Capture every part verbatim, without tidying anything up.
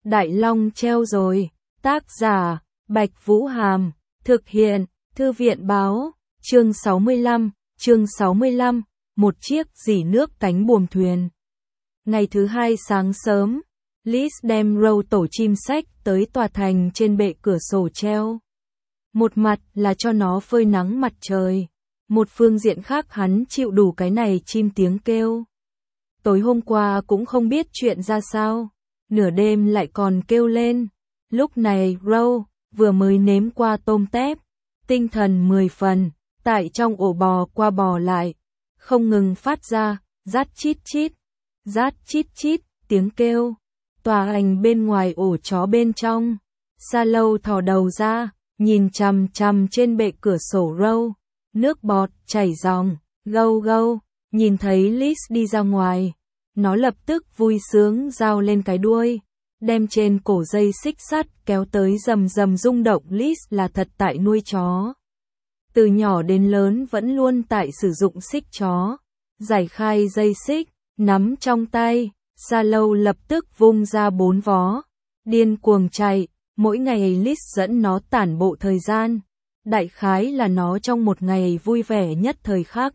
Đại Long treo rồi. Tác giả, Bạch Vũ Hàm. Thực hiện, Thư viện Báo. Chương sáu mươi lăm, chương sáu mươi lăm, một chiếc rỉ nước cánh buồm thuyền. Ngày thứ hai sáng sớm, Liz đem râu tổ chim sách tới tòa thành trên bệ cửa sổ treo. Một mặt là cho nó phơi nắng mặt trời, một phương diện khác hắn chịu đủ cái này chim tiếng kêu. Tối hôm qua cũng không biết chuyện ra sao, nửa đêm lại còn kêu lên. Lúc này Râu vừa mới nếm qua tôm tép, tinh thần mười phần, tại trong ổ bò qua bò lại, không ngừng phát ra rát chít chít, rát chít chít tiếng kêu. Tòa hành bên ngoài ổ chó bên trong, Sa Lâu thò đầu ra, nhìn chằm chằm trên bệ cửa sổ Râu, nước bọt chảy ròng, gâu gâu. Nhìn thấy Liz đi ra ngoài, nó lập tức vui sướng giao lên cái đuôi, đem trên cổ dây xích sắt kéo tới rầm rầm rung động. Liz là thật tại nuôi chó, từ nhỏ đến lớn vẫn luôn tại sử dụng xích chó. Giải khai dây xích, nắm trong tay, Sa Lâu lập tức vung ra bốn vó, điên cuồng chạy. Mỗi ngày Liz dẫn nó tản bộ thời gian, đại khái là nó trong một ngày vui vẻ nhất thời khắc.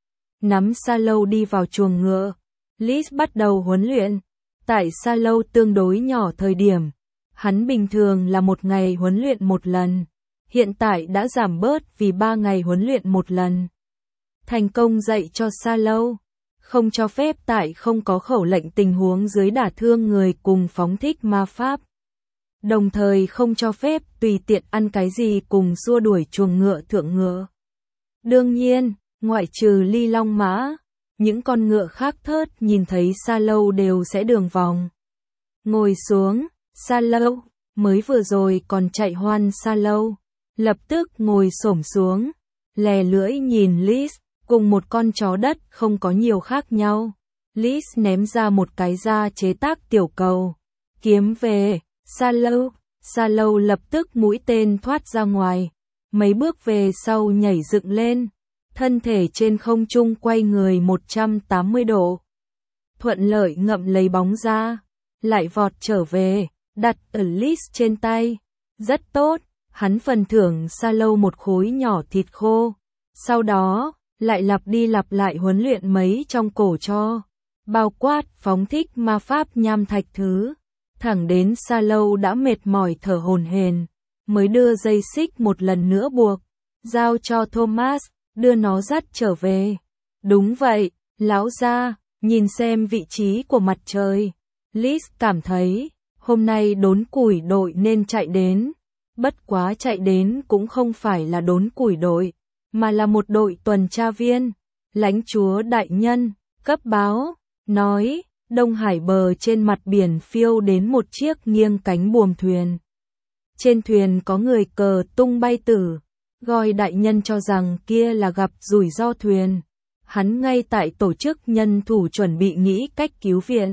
Nắm Sa Lâu đi vào chuồng ngựa, Liz bắt đầu huấn luyện. Tại Sa Lâu tương đối nhỏ thời điểm, hắn bình thường là một ngày huấn luyện một lần, hiện tại đã giảm bớt vì ba ngày huấn luyện một lần. Thành công dạy cho Sa Lâu, không cho phép tại không có khẩu lệnh tình huống dưới đả thương người cùng phóng thích ma pháp. Đồng thời không cho phép tùy tiện ăn cái gì cùng xua đuổi chuồng ngựa thượng ngựa. Đương nhiên, ngoại trừ Ly Long Mã, những con ngựa khác thớt nhìn thấy Sa Lâu đều sẽ đường vòng. Ngồi xuống, Sa Lâu, mới vừa rồi còn chạy hoan Sa Lâu, lập tức ngồi xổm xuống, lè lưỡi nhìn Liz, cùng một con chó đất không có nhiều khác nhau. Liz ném ra một cái da chế tác tiểu cầu, kiếm về, Sa Lâu, Sa Lâu lập tức mũi tên thoát ra ngoài, mấy bước về sau nhảy dựng lên, thân thể trên không trung quay người một trăm tám mươi độ. Thuận lợi ngậm lấy bóng ra, lại vọt trở về, đặt ở Liz trên tay. Rất tốt, hắn phần thưởng Sa Lâu một khối nhỏ thịt khô. Sau đó, lại lặp đi lặp lại huấn luyện mấy trong cổ cho, bao quát phóng thích ma pháp nham thạch thứ. Thẳng đến Sa Lâu đã mệt mỏi thở hổn hển, mới đưa dây xích một lần nữa buộc, giao cho Thomas, đưa nó dắt trở về. Đúng vậy, lão gia, nhìn xem vị trí của mặt trời. Liz cảm thấy, hôm nay đốn củi đội nên chạy đến. Bất quá chạy đến cũng không phải là đốn củi đội, mà là một đội tuần tra viên. Lãnh chúa đại nhân, cấp báo, nói, Đông Hải bờ trên mặt biển phiêu đến một chiếc nghiêng cánh buồm thuyền. Trên thuyền có người cờ tung bay tử. Goi đại nhân cho rằng kia là gặp rủi ro thuyền. Hắn ngay tại tổ chức nhân thủ chuẩn bị nghĩ cách cứu viện.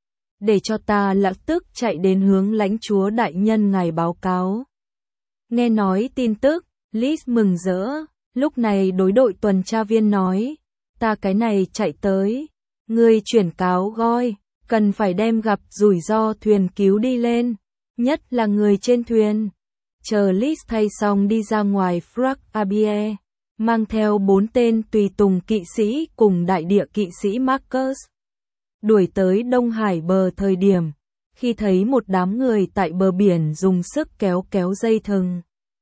Để cho ta lập tức chạy đến hướng lãnh chúa đại nhân ngài báo cáo. Nghe nói tin tức, Liz mừng rỡ. Lúc này đối đội tuần tra viên nói, ta cái này chạy tới. Người chuyển cáo Goi, cần phải đem gặp rủi ro thuyền cứu đi lên. Nhất là người trên thuyền. Chờ Liz thay xong đi ra ngoài Frag Abie, mang theo bốn tên tùy tùng kỵ sĩ cùng đại địa kỵ sĩ Marcus. Đuổi tới Đông Hải bờ thời điểm, khi thấy một đám người tại bờ biển dùng sức kéo kéo dây thừng.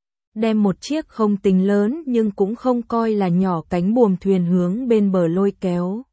Đem một chiếc không tính lớn nhưng cũng không coi là nhỏ cánh buồm thuyền hướng bên bờ lôi kéo.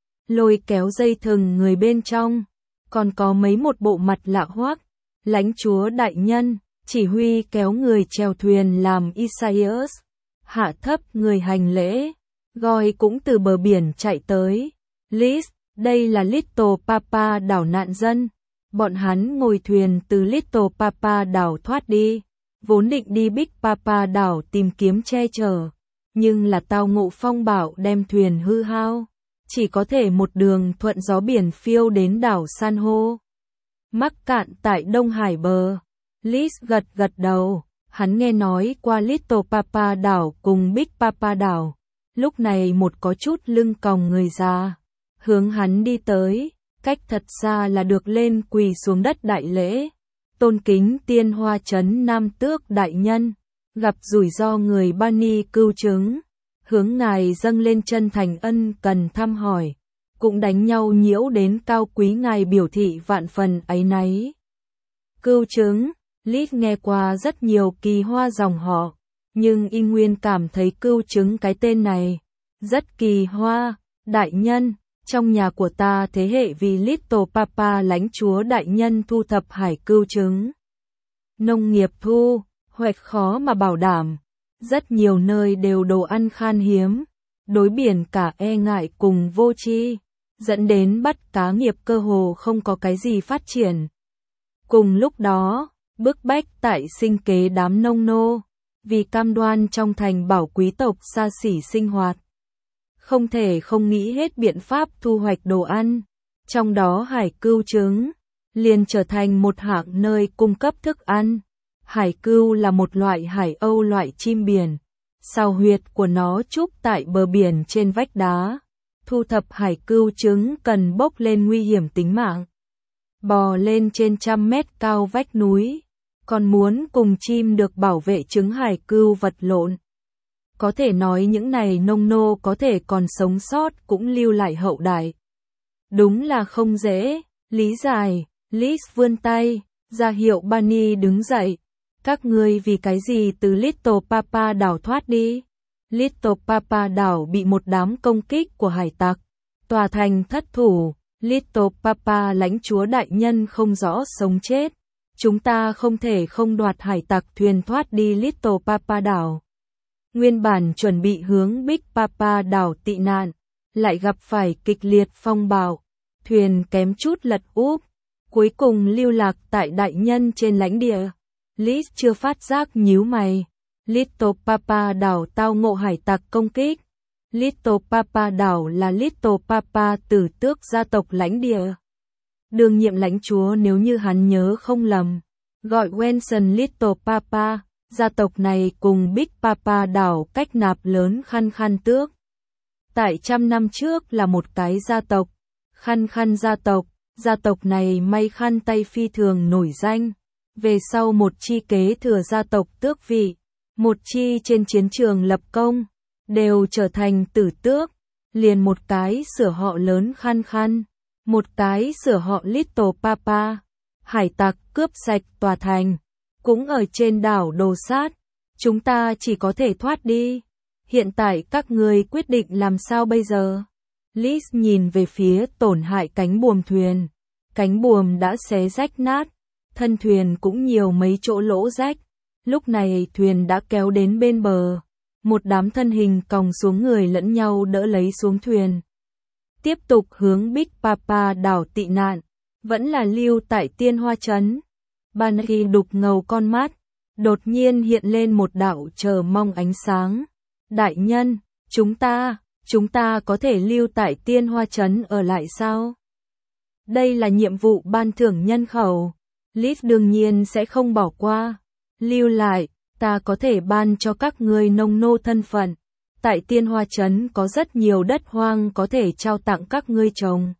Lôi kéo dây thừng người bên trong, còn có mấy một bộ mặt lạ hoắc. Lãnh chúa đại nhân, chỉ huy kéo người chèo thuyền làm Isaias, hạ thấp người hành lễ. Goi cũng từ bờ biển chạy tới. Liz, đây là Little Papa đảo nạn dân. Bọn hắn ngồi thuyền từ Little Papa đảo thoát đi, vốn định đi Big Papa đảo tìm kiếm che chở, nhưng là tao ngộ phong bão đem thuyền hư hao, chỉ có thể một đường thuận gió biển phiêu đến đảo San hô. Mắc cạn tại Đông Hải bờ. Liz gật gật đầu, hắn nghe nói qua Little Papa đảo cùng Big Papa đảo. Lúc này một có chút lưng còng người già, hướng hắn đi tới, cách thật xa là được lên quỳ xuống đất đại lễ. tôn kính Tiên Hoa Trấn Nam Tước đại nhân, gặp rủi ro người Bani cưu chứng, hướng ngài dâng lên chân thành ân cần thăm hỏi, cũng đánh nhau nhiễu đến cao quý ngài biểu thị vạn phần áy náy. Cưu chứng, Lít nghe qua rất nhiều kỳ hoa dòng họ, nhưng y nguyên cảm thấy cưu chứng cái tên này rất kỳ hoa. Đại nhân, trong nhà của ta thế hệ vì Little Papa lãnh chúa đại nhân thu thập hải cưu chứng. Nông nghiệp thu hoạch khó mà bảo đảm, rất nhiều nơi đều đồ ăn khan hiếm, đối biển cả e ngại cùng vô tri, dẫn đến bắt cá nghiệp cơ hồ không có cái gì phát triển. Cùng lúc đó, bức bách tại sinh kế đám nông nô, vì cam đoan trong thành bảo quý tộc xa xỉ sinh hoạt. Không thể không nghĩ hết biện pháp thu hoạch đồ ăn, trong đó hải cưu trứng liền trở thành một hạng nơi cung cấp thức ăn. Hải cưu là một loại hải âu loại chim biển, sao huyệt của nó trúc tại bờ biển trên vách đá. Thu thập hải cưu trứng cần bốc lên nguy hiểm tính mạng, bò lên trên trăm mét cao vách núi, còn muốn cùng chim được bảo vệ trứng hải cưu vật lộn. Có thể nói những này nông nô có thể còn sống sót cũng lưu lại hậu đại. Đúng là không dễ, lý giải. Liz vươn tay, ra hiệu Bani đứng dậy. Các ngươi vì cái gì từ Little Papa đảo thoát đi? Little Papa đảo bị một đám công kích của hải tặc, tòa thành thất thủ. Little Papa lãnh chúa đại nhân không rõ sống chết. Chúng ta không thể không đoạt hải tặc thuyền thoát đi Little Papa đảo. Nguyên bản chuẩn bị hướng Big Papa đảo tị nạn, lại gặp phải kịch liệt phong bạo, thuyền kém chút lật úp, cuối cùng lưu lạc tại đại nhân trên lãnh địa. Liz chưa phát giác nhíu mày. Little Papa đảo tao ngộ hải tặc công kích. Little Papa đảo là Little Papa tử tước gia tộc lãnh địa. Đương nhiệm lãnh chúa nếu như hắn nhớ không lầm, gọi Wenson Little Papa. Gia tộc này cùng Big Papa đảo cách nạp lớn Khăn Khăn tước. Tại trăm năm trước là một cái gia tộc, Khăn Khăn gia tộc, gia tộc này may khăn tay phi thường nổi danh. Về sau một chi kế thừa gia tộc tước vị, một chi trên chiến trường lập công, đều trở thành tử tước, liền một cái sửa họ lớn Khăn Khăn, một cái sửa họ Little Papa. Hải tặc cướp sạch tòa thành, cũng ở trên đảo đồ sát, chúng ta chỉ có thể thoát đi. Hiện tại các ngươi quyết định làm sao bây giờ? Liz nhìn về phía tổn hại cánh buồm thuyền, cánh buồm đã xé rách nát, thân thuyền cũng nhiều mấy chỗ lỗ rách. Lúc này thuyền đã kéo đến bên bờ, một đám thân hình còng xuống người lẫn nhau đỡ lấy xuống thuyền. Tiếp tục hướng Big Papa đảo tị nạn, vẫn là lưu tại Tiên Hoa Trấn. Bani đục ngầu con mắt, đột nhiên hiện lên một đạo chờ mong ánh sáng. Đại nhân, chúng ta, chúng ta có thể lưu tại Tiên Hoa Trấn ở lại sao? Đây là nhiệm vụ ban thưởng nhân khẩu. Liz đương nhiên sẽ không bỏ qua. Lưu lại, ta có thể ban cho các ngươi nông nô thân phận. Tại Tiên Hoa Trấn có rất nhiều đất hoang có thể trao tặng các ngươi trồng.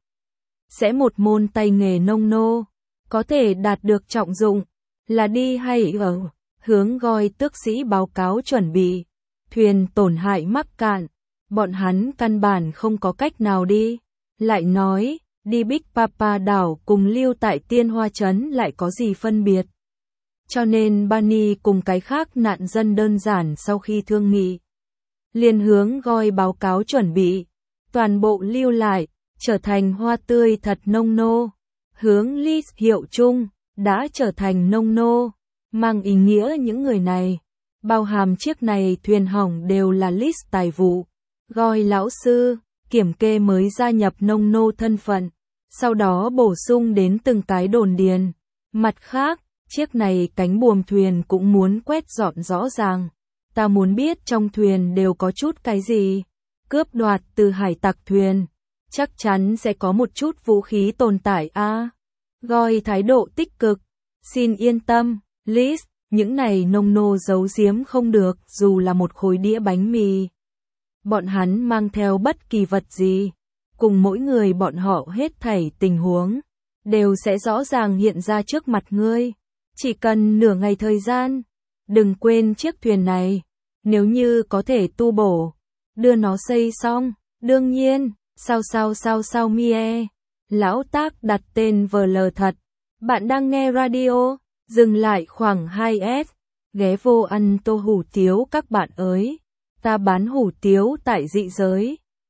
Sẽ một môn tay nghề nông nô, có thể đạt được trọng dụng, là đi hay ở. Hướng Goi tước sĩ báo cáo chuẩn bị. Thuyền tổn hại mắc cạn, bọn hắn căn bản không có cách nào đi. Lại nói, đi Big Papa đảo cùng lưu tại Tiên Hoa Trấn lại có gì phân biệt. Cho nên Bani cùng cái khác nạn dân đơn giản sau khi thương nghị, liền hướng Goi báo cáo chuẩn bị, toàn bộ lưu lại, trở thành hoa tươi thật nông nô. Hướng Liz hiệu chung, đã trở thành nông nô, mang ý nghĩa những người này, bao hàm chiếc này thuyền hỏng đều là Liz tài vụ. Goi lão sư, kiểm kê mới gia nhập nông nô thân phận, sau đó bổ sung đến từng cái đồn điền. Mặt khác, chiếc này cánh buồm thuyền cũng muốn quét dọn rõ ràng. Ta muốn biết trong thuyền đều có chút cái gì. Cướp đoạt từ hải tặc thuyền, chắc chắn sẽ có một chút vũ khí tồn tại a. À, Goi thái độ tích cực. Xin yên tâm, Liz, những này nông nô giấu giếm không được dù là một khối đĩa bánh mì. Bọn hắn mang theo bất kỳ vật gì, cùng mỗi người bọn họ hết thảy tình huống, đều sẽ rõ ràng hiện ra trước mặt ngươi. Chỉ cần nửa ngày thời gian. Đừng quên chiếc thuyền này. Nếu như có thể tu bổ. Đưa nó xây xong. Đương nhiên. Sao sao sao sao mie. Lão Tác đặt tên vờ lờ thật. Bạn đang nghe radio. Dừng lại khoảng hai s. Ghé vô ăn tô hủ tiếu các bạn ơi. Ta bán hủ tiếu tại dị giới.